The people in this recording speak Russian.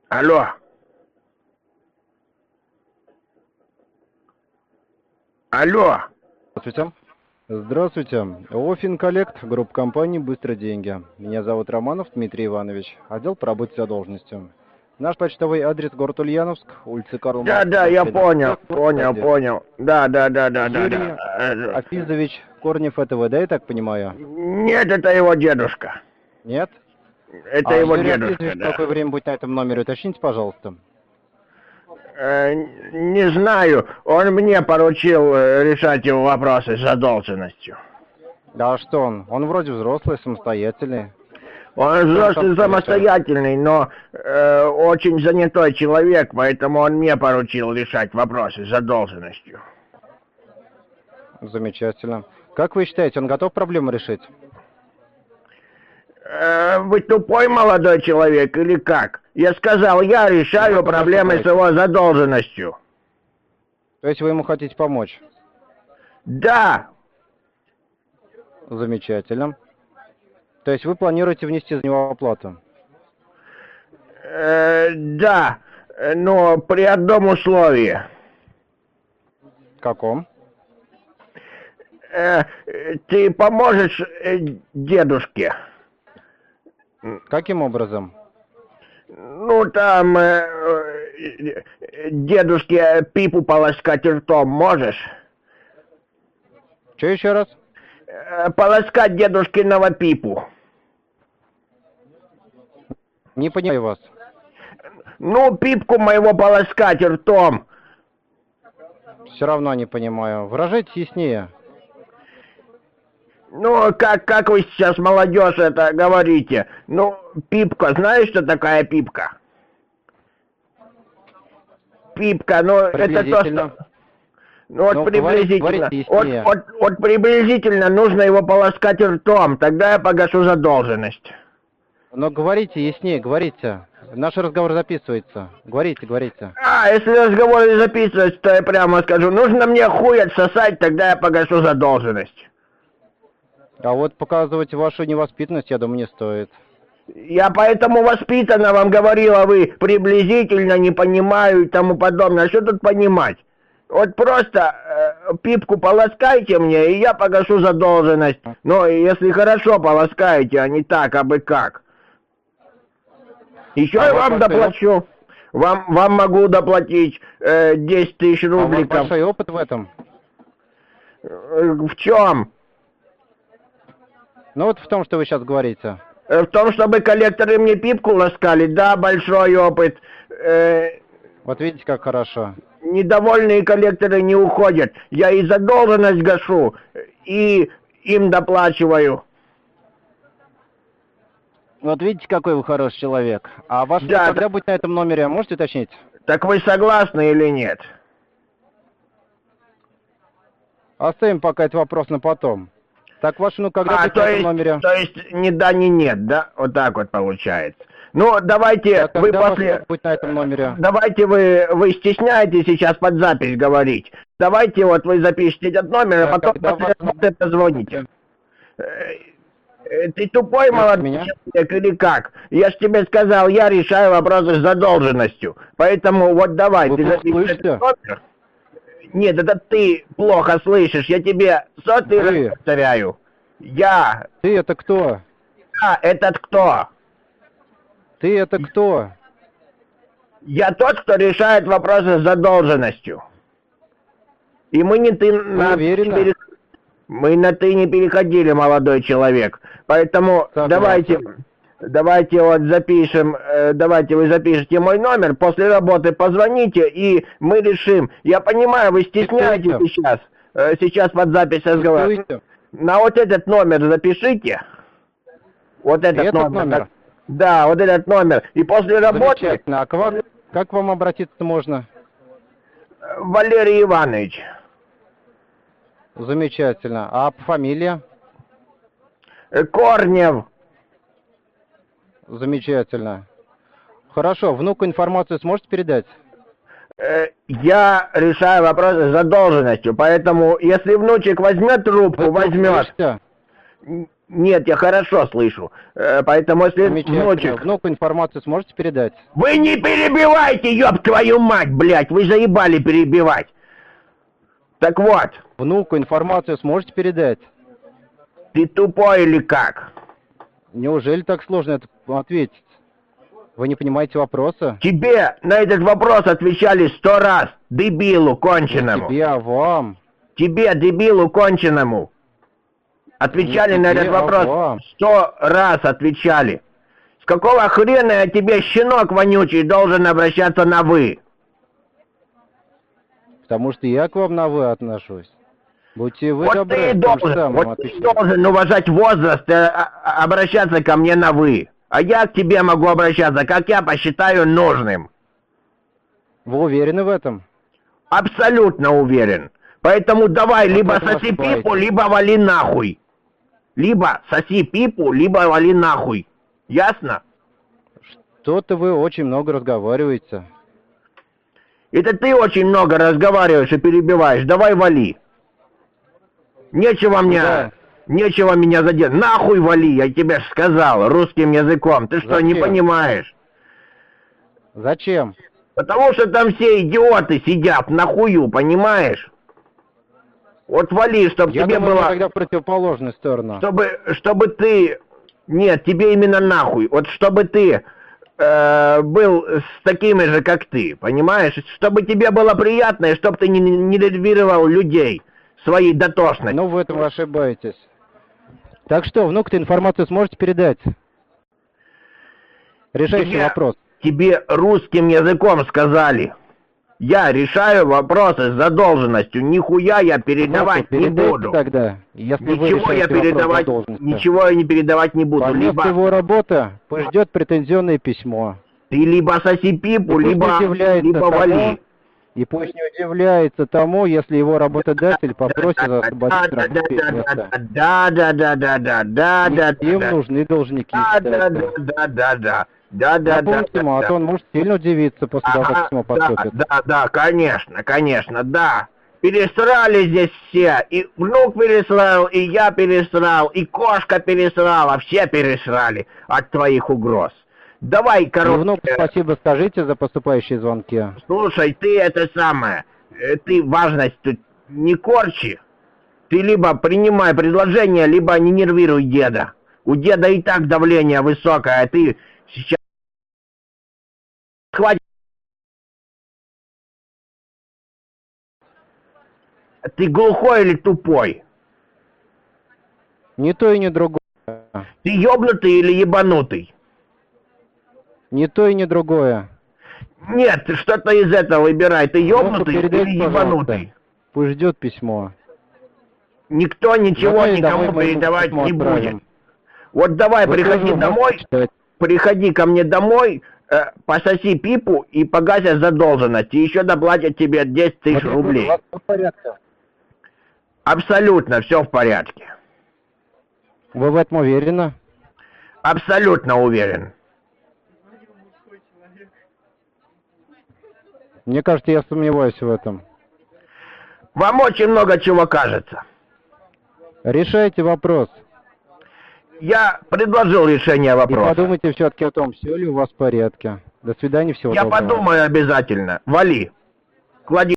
Алло. Алло. Здравствуйте. Здравствуйте. Офинколлект, группа компаний «Быстрые деньги». Меня зовут Романов Дмитрий Иванович, отдел по работе с задолженностью. Наш почтовый адрес — город Ульяновск, улица Карла Да, Маркса, я 13, понял. Да. Юрий Афизович Корнев, это вы, да, я так понимаю? Нет, это его дедушка. Нет? Это его Юрий дедушка, Афизович, в да. какое время будет на этом номере, уточните, пожалуйста. Не знаю, он мне поручил решать его вопросы с задолженностью. Да что он? Он вроде взрослый, самостоятельный. Он взрослый, самостоятельный, но очень занятой человек, поэтому он мне поручил решать вопросы с задолженностью. Замечательно. Как вы считаете, он готов проблему решить? Вы тупой молодой человек или как? Я сказал, я решаю проблемы с его задолженностью. То есть вы ему хотите помочь? Да. Замечательно. То есть вы планируете внести за него оплату? Да, но при одном условии. Каком? Ты поможешь дедушке? Каким образом? Ну, там, дедушке пипу полоскать ртом можешь? Что еще раз? Полоскать дедушкиного пипу. Не понимаю вас. Ну, пипку моего полоскать ртом. Все равно не понимаю. Выражайтесь яснее. Ну, как вы сейчас, молодежь, это говорите? Ну, пипка, знаешь, что такая пипка? Пипка, ну, это то, что... Ну, вот приблизительно. Вот приблизительно нужно его полоскать ртом, тогда я погашу задолженность. Но говорите яснее, говорите. Наш разговор записывается. Говорите. Если разговор записывается, то я прямо скажу, нужно мне хуй отсосать, тогда я погашу задолженность. А вот показывать вашу невоспитанность, я думаю, не стоит. Я поэтому воспитанно вам говорил, а вы приблизительно не понимаю и тому подобное. А что тут понимать? Вот просто пипку полоскайте мне, и я погашу задолженность. Но если хорошо полоскаете, а не так, а бы как. Еще я вам доплачу. Вам могу доплатить 10 тысяч рубликов. А у вас большой опыт в этом? В чем? Ну вот в том, что вы сейчас говорите. В том, чтобы коллекторы мне пипку ласкали, да, большой опыт. Вот видите, как хорошо. Недовольные коллекторы не уходят. Я и задолженность гашу, и им доплачиваю. Вот видите, какой вы хороший человек. А ваш когда будет на этом номере, можете уточнить? Так вы согласны или нет? Оставим пока этот вопрос на потом. Так ваш внук когда будет на этом номере? То есть ни да, ни нет, да? Вот так вот получается. Ну, давайте вы после... будет на этом номере? Давайте вы стесняетесь сейчас под запись говорить. Давайте вот вы запишите этот номер, а потом после позвоните. Ты тупой молодой человек или как? Я ж тебе сказал, я решаю вопросы с задолженностью. Поэтому вот давай, ты запишешь этот номер. Нет, это ты плохо слышишь, я тебе сотый раз повторяю. Я... Ты это кто? Я этот кто? Ты это кто? Я тот, кто решает вопросы с задолженностью. И мы не ты... Уверена? Мы на ты не переходили, молодой человек. Поэтому давайте вот запишем, давайте вы запишите мой номер, после работы позвоните, и мы решим. Я понимаю, вы стесняетесь сейчас под запись разговаривать. На вот этот номер запишите. Вот этот номер. Да, вот этот номер. И после работы... А как к вам обратиться можно? Валерий Иванович. Замечательно. А фамилия? Корнев. Замечательно. Хорошо. Внуку информацию сможете передать? Я решаю вопросы с задолженностью, поэтому если внучек возьмет трубку, возьмет. Нет, я хорошо слышу. Поэтому если внучек... Внуку информацию сможете передать? Вы не перебивайте, ёб твою мать, блядь! Вы заебали перебивать. Так вот. Внуку информацию сможете передать? Ты тупой или как? Неужели так сложно это ответить? Вы не понимаете вопроса? Тебе на этот вопрос отвечали 100 раз, дебилу конченому. Не тебе, а вам. Тебе, дебилу конченому. Отвечали на этот вопрос 100 раз отвечали. С какого хрена я тебе, щенок вонючий, должен обращаться на «вы»? Потому что я к вам на «вы» отношусь. Будьте вы добры, ты должен уважать возраст и обращаться ко мне на «вы». А я к тебе могу обращаться, как я посчитаю нужным. Вы уверены в этом? Абсолютно уверен. Поэтому давай либо соси пипу, либо вали нахуй. Либо соси пипу, либо вали нахуй. Ясно? Что-то вы очень много разговариваете. Это ты очень много разговариваешь и перебиваешь. Давай вали. Нечего меня задеть. Нахуй вали, я тебе сказал, русским языком. Ты что, Зачем? Не понимаешь? Зачем? Потому что там все идиоты сидят, нахую, понимаешь? Вот вали, чтобы тебе было... было... тогда в противоположную сторону. Чтобы ты... Нет, тебе именно нахуй. Вот чтобы ты был с такими же, как ты, понимаешь? Чтобы тебе было приятно, и чтобы ты не нервировал людей своей дотошностью. Ну, в этом вы ошибаетесь. Так что, внук-то информацию сможете передать? Решающий вопрос. Тебе русским языком сказали. Я решаю вопросы с задолженностью. Нихуя я передавать не буду. Тогда, если ничего я не передавать не буду. Либо его работа ждет претензионное письмо. Ты либо соси пипу, либо вали. И пусть не удивляется тому, если его работодатель попросит освободить место. Да. Им нужны должники. Да. А то он может сильно удивиться после того, как письмо поступит. Да, конечно, да. Пересрали здесь все. И внук пересрал, и я пересрал, и кошка пересрала. Все пересрали от твоих угроз. Давай, короче... Внук, спасибо скажите за поступающие звонки. Слушай, ты это самое... Ты важность тут не корчи. Ты либо принимай предложение, либо не нервируй деда. У деда и так давление высокое, а ты сейчас... Хватит. Ты глухой или тупой? Ни то и ни другое. Ты ёбнутый или ебанутый? Ни то и ни другое. Нет, что-то из этого выбирай. Ты ёбнутый или ебанутый? Пусть ждет письмо. Никто ничего никому передавать не будет. Вот давай, приходи домой, приходи ко мне домой, пососи пипу и погасишь задолженность. И еще доплатят тебе 10 тысяч рублей. Абсолютно все в порядке. Вы в этом уверены? Абсолютно уверен. Мне кажется, я сомневаюсь в этом. Вам очень много чего кажется. Решайте вопрос. Я предложил решение вопроса. И подумайте все-таки о том, все ли у вас в порядке. До свидания, всего доброго. Я подумаю обязательно. Вали. Клади.